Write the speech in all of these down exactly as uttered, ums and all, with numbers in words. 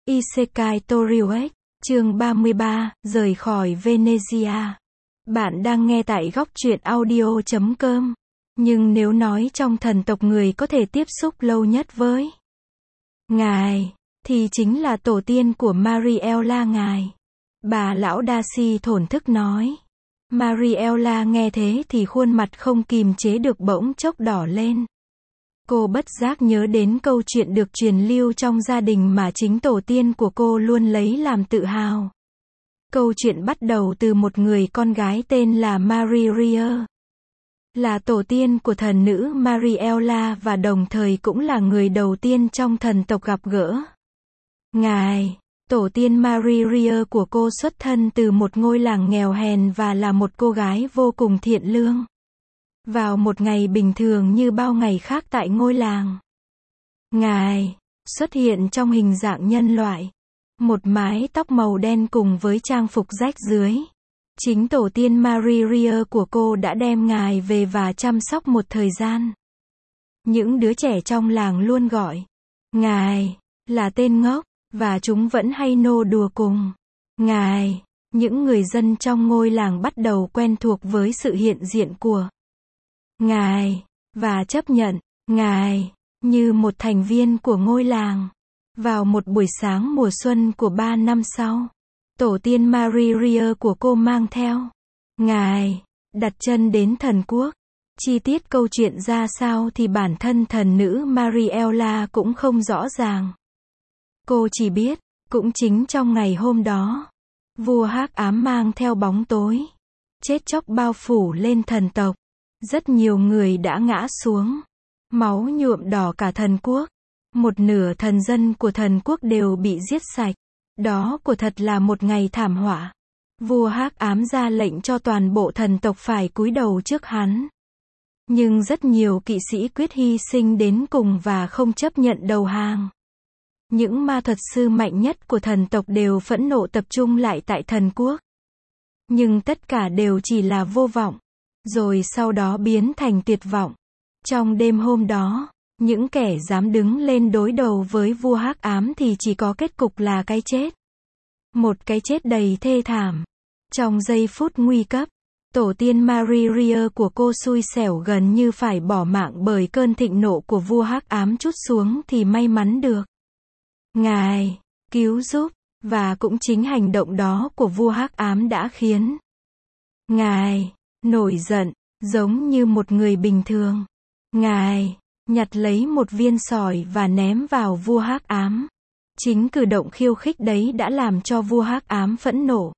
Isekai Toriueki, chương ba mươi ba, rời khỏi Venezia. Bạn đang nghe tại góc truyện audio chấm com. Nhưng nếu nói trong thần tộc người có thể tiếp xúc lâu nhất với ngài, thì chính là tổ tiên của Mariella ngài. Bà lão Darcy thổn thức nói. Mariella nghe thế thì khuôn mặt không kìm chế được bỗng chốc đỏ lên. Cô bất giác nhớ đến câu chuyện được truyền lưu trong gia đình mà chính tổ tiên của cô luôn lấy làm tự hào. Câu chuyện bắt đầu từ một người con gái tên là Mariria, là tổ tiên của thần nữ Mariella và đồng thời cũng là người đầu tiên trong thần tộc gặp gỡ ngài. Tổ tiên Mariria của cô xuất thân từ một ngôi làng nghèo hèn và là một cô gái vô cùng thiện lương. Vào một ngày bình thường như bao ngày khác tại ngôi làng, ngài xuất hiện trong hình dạng nhân loại, một mái tóc màu đen cùng với trang phục rách rưới. Chính tổ tiên Mariria của cô đã đem ngài về và chăm sóc một thời gian. Những đứa trẻ trong làng luôn gọi ngài là tên ngốc, và chúng vẫn hay nô đùa cùng ngài. Những người dân trong ngôi làng bắt đầu quen thuộc với sự hiện diện của ngài, và chấp nhận ngài như một thành viên của ngôi làng. Vào một buổi sáng mùa xuân của ba năm sau, tổ tiên Mariria của cô mang theo ngài đặt chân đến thần quốc. Chi tiết câu chuyện ra sao thì bản thân thần nữ Mariella cũng không rõ ràng. Cô chỉ biết, cũng chính trong ngày hôm đó, vua hắc ám mang theo bóng tối, chết chóc bao phủ lên thần tộc. Rất nhiều người đã ngã xuống, máu nhuộm đỏ cả thần quốc. Một nửa thần dân của thần quốc đều bị giết sạch. Đó quả thật là một ngày thảm họa. Vua hắc ám ra lệnh cho toàn bộ thần tộc phải cúi đầu trước hắn. Nhưng rất nhiều kỵ sĩ quyết hy sinh đến cùng và không chấp nhận đầu hàng. Những ma thuật sư mạnh nhất của thần tộc đều phẫn nộ tập trung lại tại thần quốc. Nhưng tất cả đều chỉ là vô vọng, rồi sau đó biến thành tuyệt vọng. Trong đêm hôm đó, những kẻ dám đứng lên đối đầu với vua hắc ám thì chỉ có kết cục là cái chết. Một cái chết đầy thê thảm. Trong giây phút nguy cấp, tổ tiên Mariria của cô xui xẻo gần như phải bỏ mạng bởi cơn thịnh nộ của vua hắc ám trút xuống thì may mắn được ngài cứu giúp, và cũng chính hành động đó của vua hắc ám đã khiến ngài nổi giận, giống như một người bình thường. Ngài nhặt lấy một viên sỏi và ném vào vua hắc ám. Chính cử động khiêu khích đấy đã làm cho vua hắc ám phẫn nộ.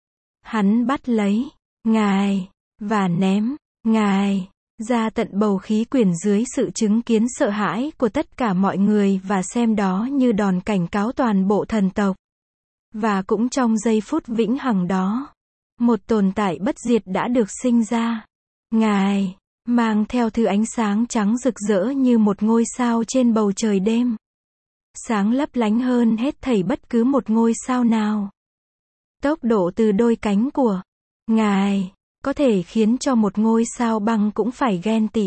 Hắn bắt lấy ngài và ném ngài ra tận bầu khí quyển dưới sự chứng kiến sợ hãi của tất cả mọi người và xem đó như đòn cảnh cáo toàn bộ thần tộc. Và cũng trong giây phút vĩnh hằng đó, một tồn tại bất diệt đã được sinh ra. Ngài mang theo thứ ánh sáng trắng rực rỡ như một ngôi sao trên bầu trời đêm, sáng lấp lánh hơn hết thảy bất cứ một ngôi sao nào. Tốc độ từ đôi cánh của ngài có thể khiến cho một ngôi sao băng cũng phải ghen tị.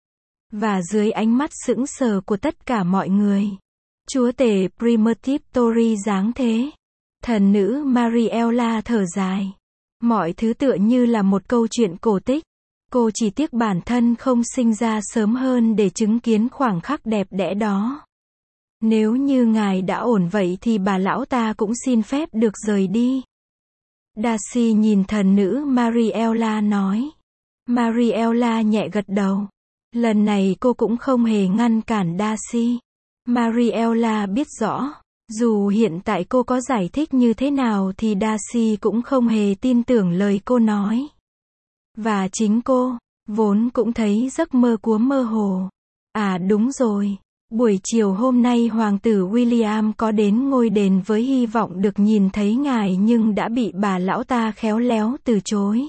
Và dưới ánh mắt sững sờ của tất cả mọi người, chúa tể Primitive Tori giáng thế. Thần nữ Mariella thở dài. Mọi thứ tựa như là một câu chuyện cổ tích. Cô chỉ tiếc bản thân không sinh ra sớm hơn để chứng kiến khoảng khắc đẹp đẽ đó. Nếu như ngài đã ổn vậy thì bà lão ta cũng xin phép được rời đi. Darcy nhìn thần nữ Mariella nói. Mariella nhẹ gật đầu. Lần này cô cũng không hề ngăn cản Darcy. Mariella biết rõ, dù hiện tại cô có giải thích như thế nào thì Darcy cũng không hề tin tưởng lời cô nói. Và chính cô, vốn cũng thấy giấc mơ của mơ hồ. À đúng rồi, buổi chiều hôm nay hoàng tử William có đến ngôi đền với hy vọng được nhìn thấy ngài nhưng đã bị bà lão ta khéo léo từ chối.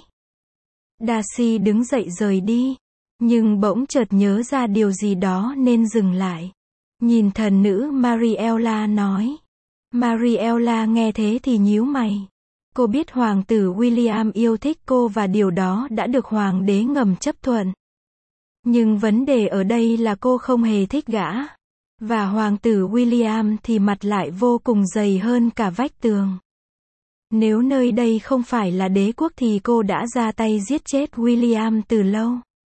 Darcy đứng dậy rời đi, nhưng bỗng chợt nhớ ra điều gì đó nên dừng lại. Nhìn thần nữ Mariella nói. Mariella nghe thế thì nhíu mày. Cô biết hoàng tử William yêu thích cô và điều đó đã được hoàng đế ngầm chấp thuận. Nhưng vấn đề ở đây là cô không hề thích gã. Và hoàng tử William thì mặt lại vô cùng dày hơn cả vách tường. Nếu nơi đây không phải là đế quốc thì cô đã ra tay giết chết William từ lâu.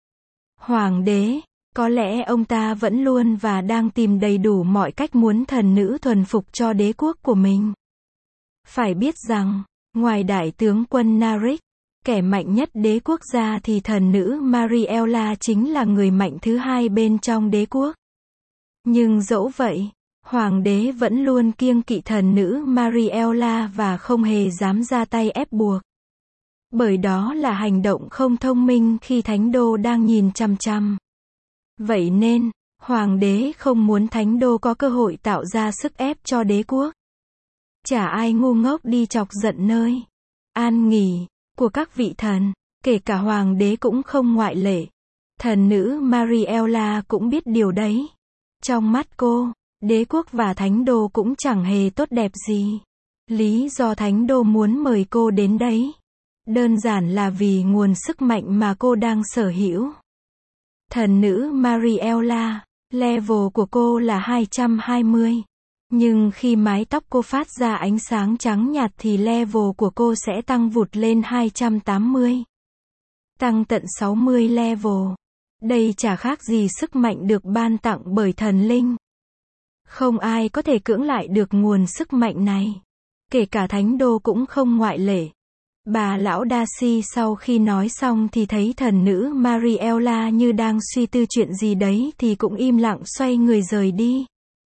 Hoàng đế, có lẽ ông ta vẫn luôn và đang tìm đầy đủ mọi cách muốn thần nữ thuần phục cho đế quốc của mình. Phải biết rằng, ngoài đại tướng quân Narek, kẻ mạnh nhất đế quốc ra thì thần nữ Mariella chính là người mạnh thứ hai bên trong đế quốc. Nhưng dẫu vậy, hoàng đế vẫn luôn kiêng kỵ thần nữ Mariella và không hề dám ra tay ép buộc. Bởi đó là hành động không thông minh khi thánh đô đang nhìn chằm chằm. Vậy nên, hoàng đế không muốn thánh đô có cơ hội tạo ra sức ép cho đế quốc. Chả ai ngu ngốc đi chọc giận nơi an nghỉ của các vị thần, kể cả hoàng đế cũng không ngoại lệ. Thần nữ Mariella cũng biết điều đấy. Trong mắt cô, đế quốc và thánh đô cũng chẳng hề tốt đẹp gì. Lý do thánh đô muốn mời cô đến đấy, đơn giản là vì nguồn sức mạnh mà cô đang sở hữu. Thần nữ Mariella, level của cô là hai trăm hai mươi. Nhưng khi mái tóc cô phát ra ánh sáng trắng nhạt thì level của cô sẽ tăng vụt lên hai trăm tám mươi. Tăng tận sáu mươi level. Đây chả khác gì sức mạnh được ban tặng bởi thần linh. Không ai có thể cưỡng lại được nguồn sức mạnh này. Kể cả thánh đô cũng không ngoại lệ. Bà lão Darcy sau khi nói xong thì thấy thần nữ Mariella như đang suy tư chuyện gì đấy thì cũng im lặng xoay người rời đi.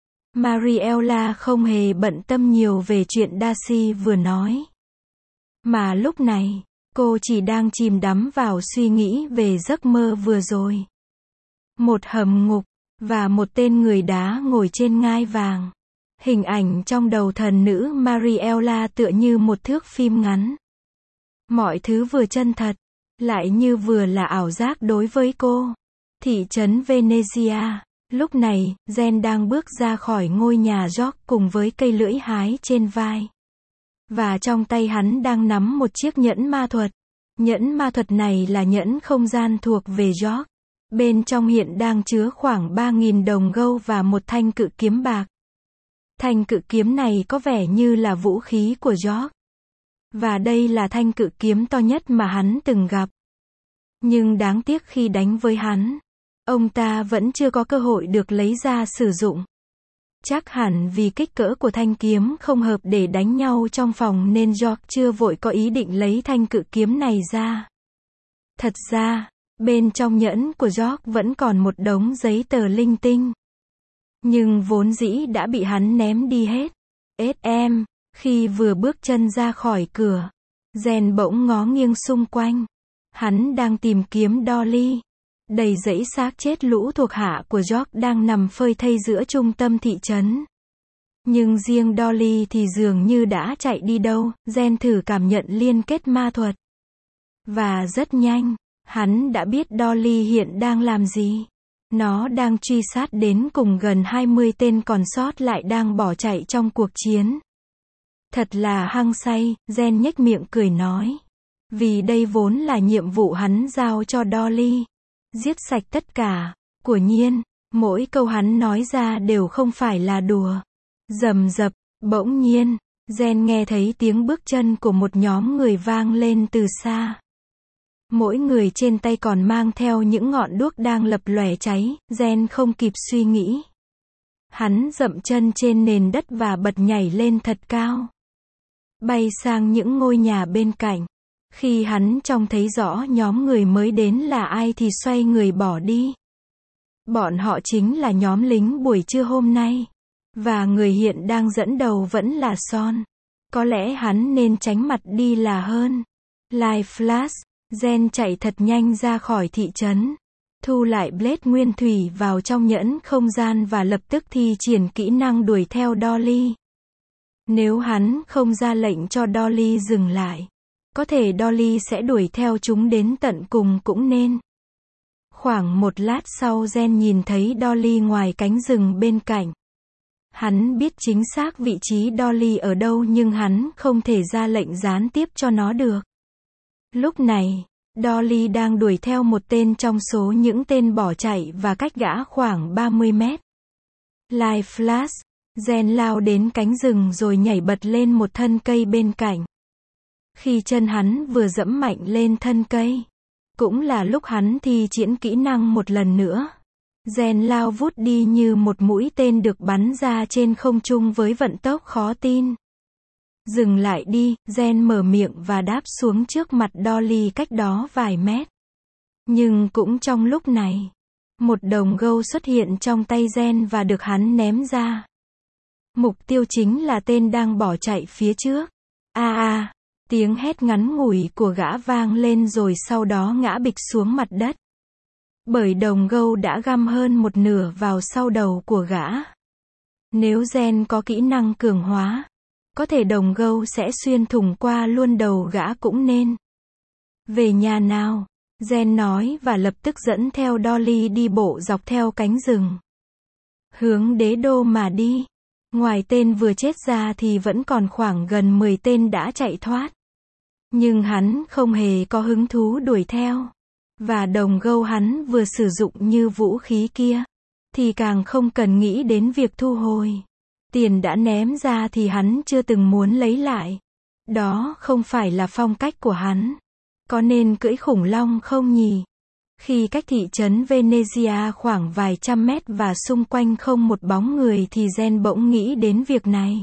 Mariella không hề bận tâm nhiều về chuyện Darcy vừa nói. Mà lúc này, cô chỉ đang chìm đắm vào suy nghĩ về giấc mơ vừa rồi. Một hầm ngục, và một tên người đá ngồi trên ngai vàng. Hình ảnh trong đầu thần nữ Mariella tựa như một thước phim ngắn. Mọi thứ vừa chân thật, lại như vừa là ảo giác đối với cô. Thị trấn Venezia. Lúc này, Jen đang bước ra khỏi ngôi nhà George cùng với cây lưỡi hái trên vai. Và trong tay hắn đang nắm một chiếc nhẫn ma thuật. Nhẫn ma thuật này là nhẫn không gian thuộc về George. Bên trong hiện đang chứa khoảng ba nghìn đồng gâu và một thanh cự kiếm bạc. Thanh cự kiếm này có vẻ như là vũ khí của George. Và đây là thanh cự kiếm to nhất mà hắn từng gặp. Nhưng đáng tiếc khi đánh với hắn, ông ta vẫn chưa có cơ hội được lấy ra sử dụng. Chắc hẳn vì kích cỡ của thanh kiếm không hợp để đánh nhau trong phòng nên George chưa vội có ý định lấy thanh cự kiếm này ra. Thật ra, bên trong nhẫn của George vẫn còn một đống giấy tờ linh tinh. Nhưng vốn dĩ đã bị hắn ném đi hết. ét em, khi vừa bước chân ra khỏi cửa, Jen bỗng ngó nghiêng xung quanh. Hắn đang tìm kiếm Dolly. Đầy dãy xác chết lũ thuộc hạ của George đang nằm phơi thây giữa trung tâm thị trấn. Nhưng riêng Dolly thì dường như đã chạy đi đâu. Jen thử cảm nhận liên kết ma thuật. Và rất nhanh, hắn đã biết Dolly hiện đang làm gì. Nó đang truy sát đến cùng gần hai mươi tên còn sót lại đang bỏ chạy trong cuộc chiến. Thật là hăng say, Jen nhếch miệng cười nói. Vì đây vốn là nhiệm vụ hắn giao cho Dolly. Giết sạch tất cả. Quả nhiên, mỗi câu hắn nói ra đều không phải là đùa. Rầm rập, bỗng nhiên, Jen nghe thấy tiếng bước chân của một nhóm người vang lên từ xa. Mỗi người trên tay còn mang theo những ngọn đuốc đang lập lòe cháy. Jen không kịp suy nghĩ. Hắn dậm chân trên nền đất và bật nhảy lên thật cao. Bay sang những ngôi nhà bên cạnh. Khi hắn trông thấy rõ nhóm người mới đến là ai thì xoay người bỏ đi. Bọn họ chính là nhóm lính buổi trưa hôm nay. Và người hiện đang dẫn đầu vẫn là Son. Có lẽ hắn nên tránh mặt đi là hơn. Light Flash, Jen chạy thật nhanh ra khỏi thị trấn. Thu lại Blade nguyên thủy vào trong nhẫn không gian và lập tức thi triển kỹ năng đuổi theo Dolly. Nếu hắn không ra lệnh cho Dolly dừng lại, có thể Dolly sẽ đuổi theo chúng đến tận cùng cũng nên. Khoảng một lát sau Jen nhìn thấy Dolly ngoài cánh rừng bên cạnh. Hắn biết chính xác vị trí Dolly ở đâu nhưng hắn không thể ra lệnh gián tiếp cho nó được. Lúc này, Dolly đang đuổi theo một tên trong số những tên bỏ chạy và cách gã khoảng ba mươi mét. Live Flash. Gen lao đến cánh rừng rồi nhảy bật lên một thân cây bên cạnh. Khi chân hắn vừa dẫm mạnh lên thân cây, cũng là lúc hắn thi triển kỹ năng một lần nữa. Gen lao vút đi như một mũi tên được bắn ra trên không trung với vận tốc khó tin. Dừng lại đi, Gen mở miệng và đáp xuống trước mặt Dolly cách đó vài mét. Nhưng cũng trong lúc này, một đồng gâu xuất hiện trong tay Gen và được hắn ném ra. Mục tiêu chính là tên đang bỏ chạy phía trước. A a, tiếng hét ngắn ngủi của gã vang lên rồi sau đó ngã bịch xuống mặt đất. Bởi đồng gâu đã găm hơn một nửa vào sau đầu của gã. Nếu Gen có kỹ năng cường hóa, có thể đồng gâu sẽ xuyên thủng qua luôn đầu gã cũng nên. Về nhà nào, Gen nói và lập tức dẫn theo Dolly đi bộ dọc theo cánh rừng. Hướng đế đô mà đi. Ngoài tên vừa chết ra thì vẫn còn khoảng gần mười tên đã chạy thoát. Nhưng hắn không hề có hứng thú đuổi theo. Và đồng gâu hắn vừa sử dụng như vũ khí kia, thì càng không cần nghĩ đến việc thu hồi. Tiền đã ném ra thì hắn chưa từng muốn lấy lại. Đó không phải là phong cách của hắn. Có nên cưỡi khủng long không nhỉ? Khi cách thị trấn Venezia khoảng vài trăm mét và xung quanh không một bóng người thì Gen bỗng nghĩ đến việc này.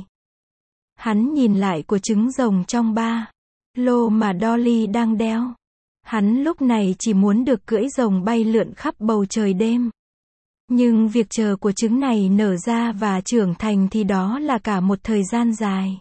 Hắn nhìn lại của trứng rồng trong ba lô mà Dolly đang đeo. Hắn lúc này chỉ muốn được cưỡi rồng bay lượn khắp bầu trời đêm. Nhưng việc chờ của trứng này nở ra và trưởng thành thì đó là cả một thời gian dài.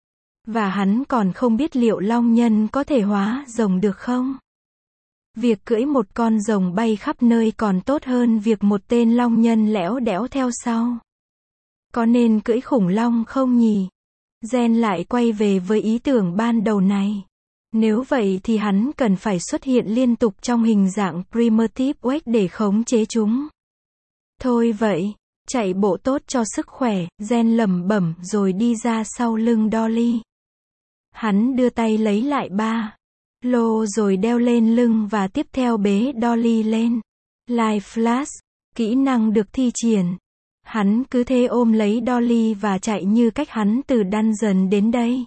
Và hắn còn không biết liệu long nhân có thể hóa rồng được không? Việc cưỡi một con rồng bay khắp nơi còn tốt hơn việc một tên long nhân lẽo đẽo theo sau. Có nên cưỡi khủng long không nhỉ? Gen lại quay về với ý tưởng ban đầu này. Nếu vậy thì hắn cần phải xuất hiện liên tục trong hình dạng primitive wake để khống chế chúng. Thôi vậy, chạy bộ tốt cho sức khỏe, Gen lẩm bẩm rồi đi ra sau lưng Dolly. Hắn đưa tay lấy lại ba lô rồi đeo lên lưng và tiếp theo bế Dolly lên. Live Flash, kỹ năng được thi triển. Hắn cứ thế ôm lấy Dolly và chạy như cách hắn từ dungeon đến đây.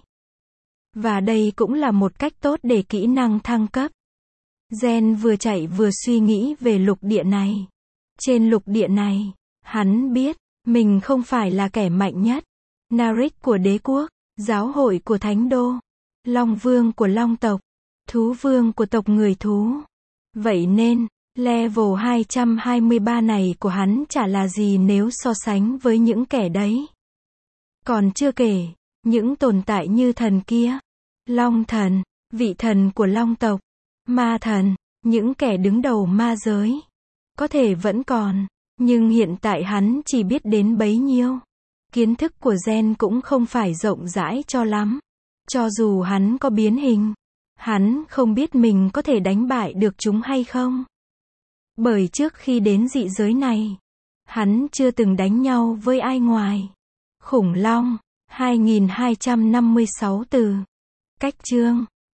Và đây cũng là một cách tốt để kỹ năng thăng cấp. Gen vừa chạy vừa suy nghĩ về lục địa này. Trên lục địa này, hắn biết, mình không phải là kẻ mạnh nhất. Narek của đế quốc, giáo hội của thánh đô, Long vương của long tộc, thú vương của tộc người thú. Vậy nên, level hai trăm hai mươi ba này của hắn chả là gì nếu so sánh với những kẻ đấy. Còn chưa kể, những tồn tại như thần kia, long thần, vị thần của long tộc, ma thần, những kẻ đứng đầu ma giới. Có thể vẫn còn, nhưng hiện tại hắn chỉ biết đến bấy nhiêu. Kiến thức của Gen cũng không phải rộng rãi cho lắm. Cho dù hắn có biến hình, hắn không biết mình có thể đánh bại được chúng hay không. Bởi trước khi đến dị giới này, hắn chưa từng đánh nhau với ai ngoài khủng long. hai nghìn hai trăm năm mươi sáu từ. Cách chương